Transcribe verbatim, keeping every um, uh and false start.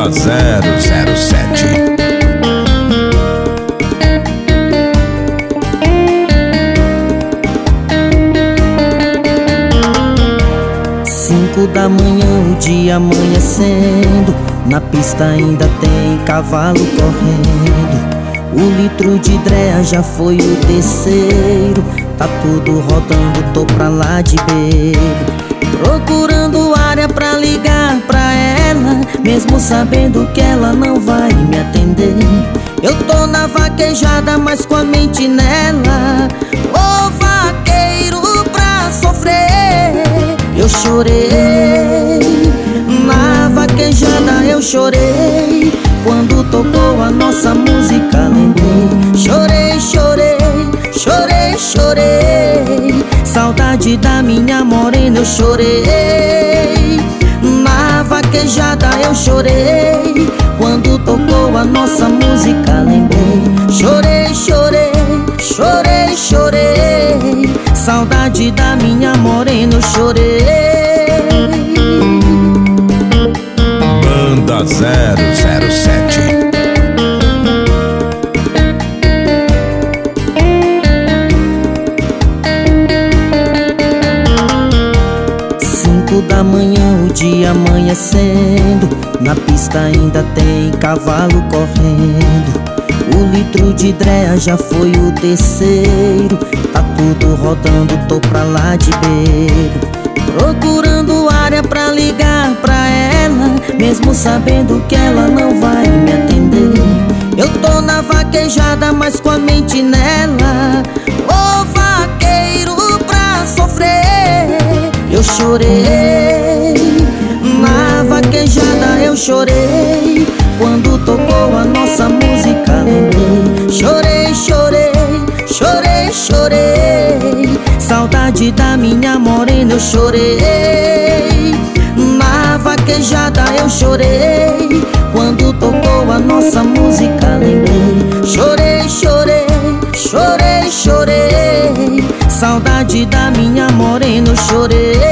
Banda zero zero sete. Cinco da manhã, o dia amanhecendo, na pista ainda tem cavalo correndo. O litro de Drea já foi o terceiro, tá tudo rodando, tô pra lá de bebo. Procurando área pra ligar pra ela, mesmo sabendo que ela não vai me atender. Eu tô na vaquejada, mas com a mente nela. Ô vaqueiro pra sofrer, eu chorei. Na vaquejada eu chorei, quando tocou a nossa música lembrei. Chorei, chorei, chorei, chorei, saudade da minha morena eu chorei. Na vaquejada eu chorei, quando tocou a nossa música lembrei. Chorei, chorei, chorei, chorei, saudade da minha morena eu chorei. Banda zero zero sete. Cinco da manhã, o dia amanhecendo, na pista ainda tem cavalo correndo. O litro de Drea já foi o terceiro, tá tudo rodando, tô pra lá de bebo. Procurando área pra ligar pra ela, mesmo sabendo que ela não vai me atender. Eu tô na vaquejada, mas com a mente nela. Ô vaqueiro pra sofrer, eu chorei. Na vaquejada eu chorei, quando tocou a nossa música lembrei. Chorei, chorei, chorei, chorei, saudade da minha morena eu chorei. Na vaquejada eu chorei, quando tocou a nossa música lembrei. Chorei, chorei, chorei, chorei, saudade da minha morena eu chorei.